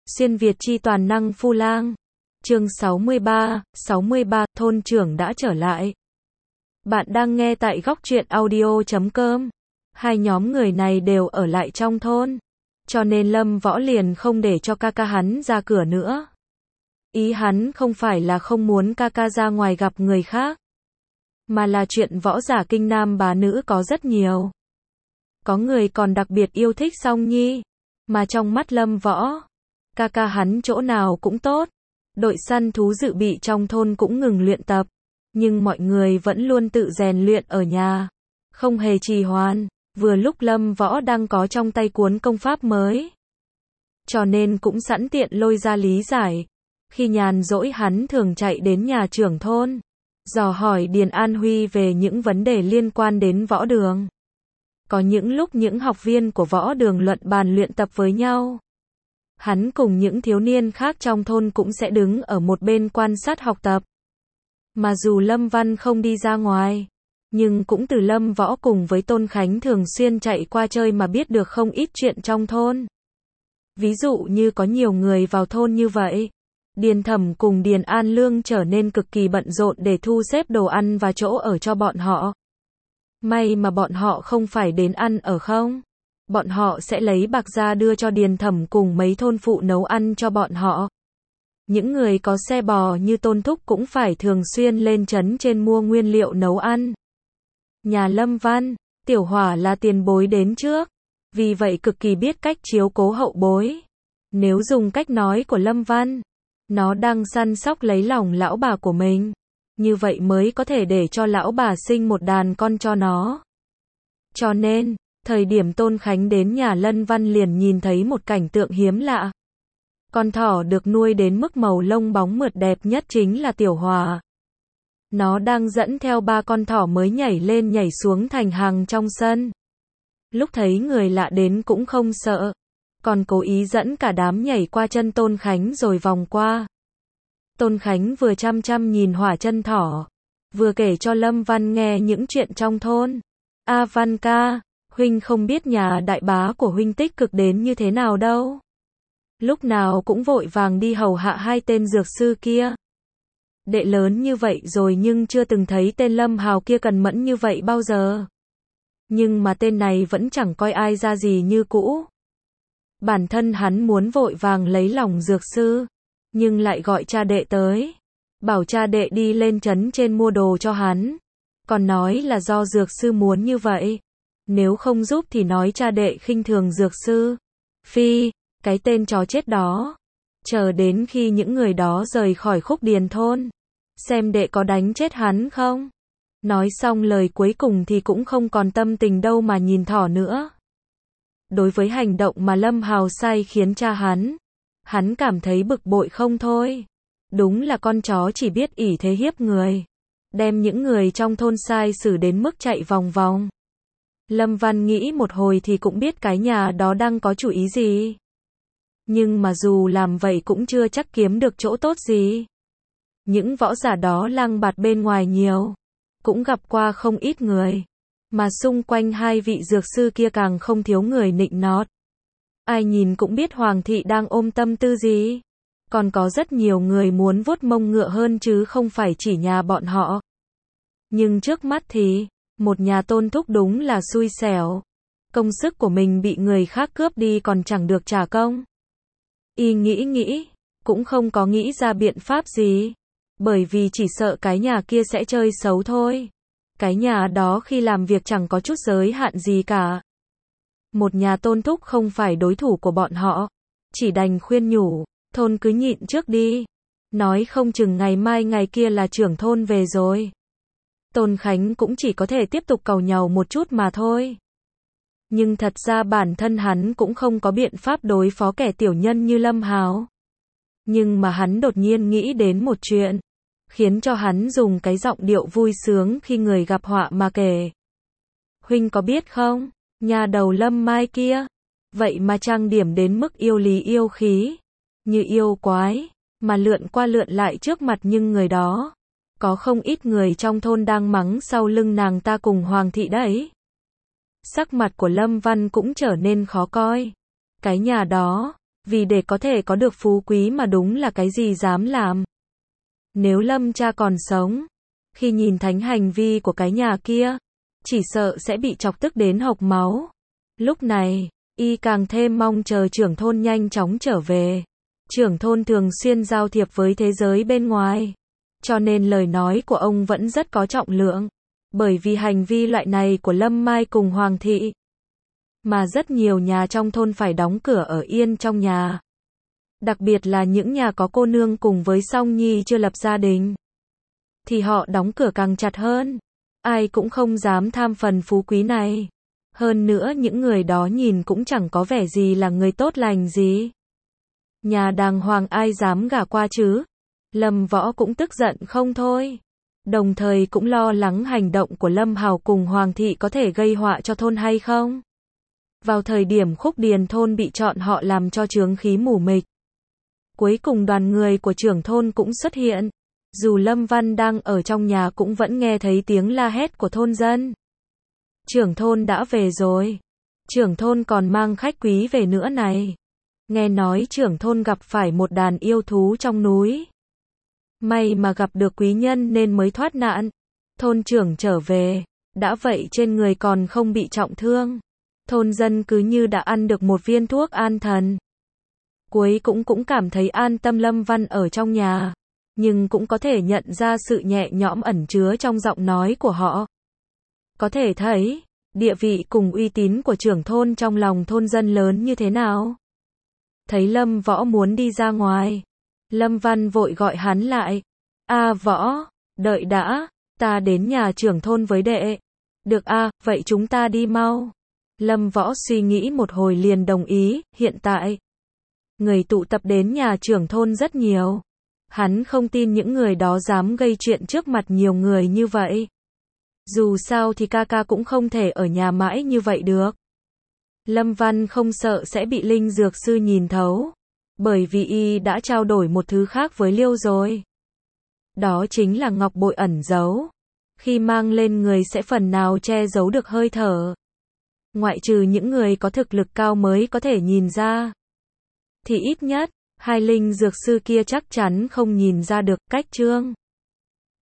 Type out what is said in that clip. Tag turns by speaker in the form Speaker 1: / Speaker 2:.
Speaker 1: Xuyên Việt chi toàn năng Phu Lang. Chương 63, thôn trưởng đã trở lại. Bạn đang nghe tại góc truyện audio.com. Hai nhóm người này đều ở lại trong thôn, cho nên Lâm Võ liền không để cho ca ca hắn ra cửa nữa. Ý hắn không phải là không muốn ca ca ra ngoài gặp người khác, mà là chuyện võ giả kinh nam bá nữ có rất nhiều. Có người còn đặc biệt yêu thích Song Nhi, mà trong mắt Lâm Võ, ca ca hắn chỗ nào cũng tốt. Đội săn thú dự bị trong thôn cũng ngừng luyện tập, nhưng mọi người vẫn luôn tự rèn luyện ở nhà, không hề trì hoãn. Vừa lúc Lâm Võ đang có trong tay cuốn công pháp mới, cho nên cũng sẵn tiện lôi ra lý giải. Khi nhàn rỗi hắn thường chạy đến nhà trưởng thôn, dò hỏi Điền An Huy về những vấn đề liên quan đến võ đường. Có những lúc những học viên của võ đường luận bàn luyện tập với nhau, hắn cùng những thiếu niên khác trong thôn cũng sẽ đứng ở một bên quan sát học tập. Mà dù Lâm Văn không đi ra ngoài, nhưng cũng từ Lâm Võ cùng với Tôn Khánh thường xuyên chạy qua chơi mà biết được không ít chuyện trong thôn. Ví dụ như có nhiều người vào thôn như vậy, Điền Thẩm cùng Điền An Lương trở nên cực kỳ bận rộn để thu xếp đồ ăn và chỗ ở cho bọn họ. May mà bọn họ không phải đến ăn ở không, bọn họ sẽ lấy bạc ra đưa cho Điền Thẩm cùng mấy thôn phụ nấu ăn cho bọn họ. Những người có xe bò như Tôn Thúc cũng phải thường xuyên lên trấn trên mua nguyên liệu nấu ăn. Nhà Lâm Văn, Tiểu Hỏa là tiền bối đến trước, vì vậy cực kỳ biết cách chiếu cố hậu bối. Nếu dùng cách nói của Lâm Văn, nó đang săn sóc lấy lòng lão bà của mình, như vậy mới có thể để cho lão bà sinh một đàn con cho nó. Cho nên, thời điểm Tôn Khánh đến nhà Lâm Văn liền nhìn thấy một cảnh tượng hiếm lạ. Con thỏ được nuôi đến mức màu lông bóng mượt đẹp nhất chính là Tiểu Hỏa. Nó đang dẫn theo 3 con thỏ mới nhảy lên nhảy xuống thành hàng trong sân. Lúc thấy người lạ đến cũng không sợ, còn cố ý dẫn cả đám nhảy qua chân Tôn Khánh rồi vòng qua. Tôn Khánh vừa chăm chăm nhìn Hỏa chân thỏ, vừa kể cho Lâm Văn nghe những chuyện trong thôn. A Văn ca, huynh không biết nhà đại bá của huynh tích cực đến như thế nào đâu. Lúc nào cũng vội vàng đi hầu hạ 2 tên dược sư kia. Đệ lớn như vậy rồi nhưng chưa từng thấy tên Lâm Hào kia cần mẫn như vậy bao giờ. Nhưng mà tên này vẫn chẳng coi ai ra gì như cũ. Bản thân hắn muốn vội vàng lấy lòng dược sư, nhưng lại gọi cha đệ tới, bảo cha đệ đi lên trấn trên mua đồ cho hắn. Còn nói là do dược sư muốn như vậy, nếu không giúp thì nói cha đệ khinh thường dược sư. Phi, cái tên chó chết đó. Chờ đến khi những người đó rời khỏi Khúc Điền thôn, xem đệ có đánh chết hắn không. Nói xong lời cuối cùng thì cũng không còn tâm tình đâu mà nhìn thỏ nữa. Đối với hành động mà Lâm Hào sai khiến cha hắn cảm thấy bực bội không thôi. Đúng là con chó chỉ biết ỷ thế hiếp người, đem những người trong thôn sai xử đến mức chạy vòng vòng. Lâm Văn nghĩ một hồi thì cũng biết cái nhà đó đang có chủ ý gì. Nhưng mà dù làm vậy cũng chưa chắc kiếm được chỗ tốt gì. Những võ giả đó lang bạt bên ngoài nhiều, cũng gặp qua không ít người, mà xung quanh 2 vị dược sư kia càng không thiếu người nịnh nọt. Ai nhìn cũng biết Hoàng thị đang ôm tâm tư gì. Còn có rất nhiều người muốn vuốt mông ngựa hơn chứ không phải chỉ nhà bọn họ. Nhưng trước mắt thì, một nhà Tôn Thúc đúng là xui xẻo. Công sức của mình bị người khác cướp đi còn chẳng được trả công. Y nghĩ, cũng không có nghĩ ra biện pháp gì. Bởi vì chỉ sợ cái nhà kia sẽ chơi xấu thôi. Cái nhà đó khi làm việc chẳng có chút giới hạn gì cả. Một nhà Tôn Thúc không phải đối thủ của bọn họ. Chỉ đành khuyên nhủ, thôn cứ nhịn trước đi. Nói không chừng ngày mai ngày kia là trưởng thôn về rồi. Tôn Khánh cũng chỉ có thể tiếp tục càu nhàu một chút mà thôi. Nhưng thật ra bản thân hắn cũng không có biện pháp đối phó kẻ tiểu nhân như Lâm Hào. Nhưng mà hắn đột nhiên nghĩ đến một chuyện, khiến cho hắn dùng cái giọng điệu vui sướng khi người gặp họa mà kể. Huynh có biết không, nhà đầu Lâm Mai kia, vậy mà trang điểm đến mức yêu lý yêu khí, như yêu quái, mà lượn qua lượn lại trước mặt nhưng người đó. Có không ít người trong thôn đang mắng sau lưng nàng ta cùng Hoàng thị đấy. Sắc mặt của Lâm Văn cũng trở nên khó coi. Cái nhà đó, Vì để có thể có được phú quý mà đúng là cái gì dám làm. Nếu Lâm cha còn sống, khi nhìn thấy hành vi của cái nhà kia, chỉ sợ sẽ bị chọc tức đến hộc máu. Lúc này, y càng thêm mong chờ trưởng thôn nhanh chóng trở về. Trưởng thôn thường xuyên giao thiệp với thế giới bên ngoài, cho nên lời nói của ông vẫn rất có trọng lượng. Bởi vì hành vi loại này của Lâm Mai cùng Hoàng thị, mà rất nhiều nhà trong thôn phải đóng cửa ở yên trong nhà. Đặc biệt là những nhà có cô nương cùng với song nhi chưa lập gia đình, thì họ đóng cửa càng chặt hơn. Ai cũng không dám tham phần phú quý này. Hơn nữa những người đó nhìn cũng chẳng có vẻ gì là người tốt lành gì. Nhà đàng hoàng ai dám gả qua chứ? Lâm Võ cũng tức giận không thôi. Đồng thời cũng lo lắng hành động của Lâm Hào cùng Hoàng thị có thể gây họa cho thôn hay không. Vào thời điểm Khúc Điền thôn bị chọn họ làm cho chướng khí mù mịt. Cuối cùng đoàn người của trưởng thôn cũng xuất hiện. Dù Lâm Văn đang ở trong nhà cũng vẫn nghe thấy tiếng la hét của thôn dân. Trưởng thôn đã về rồi. Trưởng thôn còn mang khách quý về nữa này. Nghe nói trưởng thôn gặp phải một đàn yêu thú trong núi. May mà gặp được quý nhân nên mới thoát nạn. Thôn trưởng trở về. Đã vậy trên người còn không bị trọng thương. Thôn dân cứ như đã ăn được một viên thuốc an thần. Cuối cũng cảm thấy an tâm. Lâm Văn ở trong nhà, nhưng cũng có thể nhận ra sự nhẹ nhõm ẩn chứa trong giọng nói của họ. Có thể thấy, địa vị cùng uy tín của trưởng thôn trong lòng thôn dân lớn như thế nào. Thấy Lâm Võ muốn đi ra ngoài, Lâm Văn vội gọi hắn lại. Võ, đợi đã, ta đến nhà trưởng thôn với đệ. Được vậy chúng ta đi mau. Lâm Võ suy nghĩ một hồi liền đồng ý. Hiện tại, người tụ tập đến nhà trưởng thôn rất nhiều. Hắn không tin những người đó dám gây chuyện trước mặt nhiều người như vậy. Dù sao thì ca ca cũng không thể ở nhà mãi như vậy được. Lâm Văn không sợ sẽ bị Linh Dược Sư nhìn thấu. Bởi vì y đã trao đổi một thứ khác với Liêu rồi. Đó chính là ngọc bội ẩn giấu. Khi mang lên người sẽ phần nào che giấu được hơi thở. Ngoại trừ những người có thực lực cao mới có thể nhìn ra. Thì ít nhất, hai Linh Dược Sư kia chắc chắn không nhìn ra được. Cách chương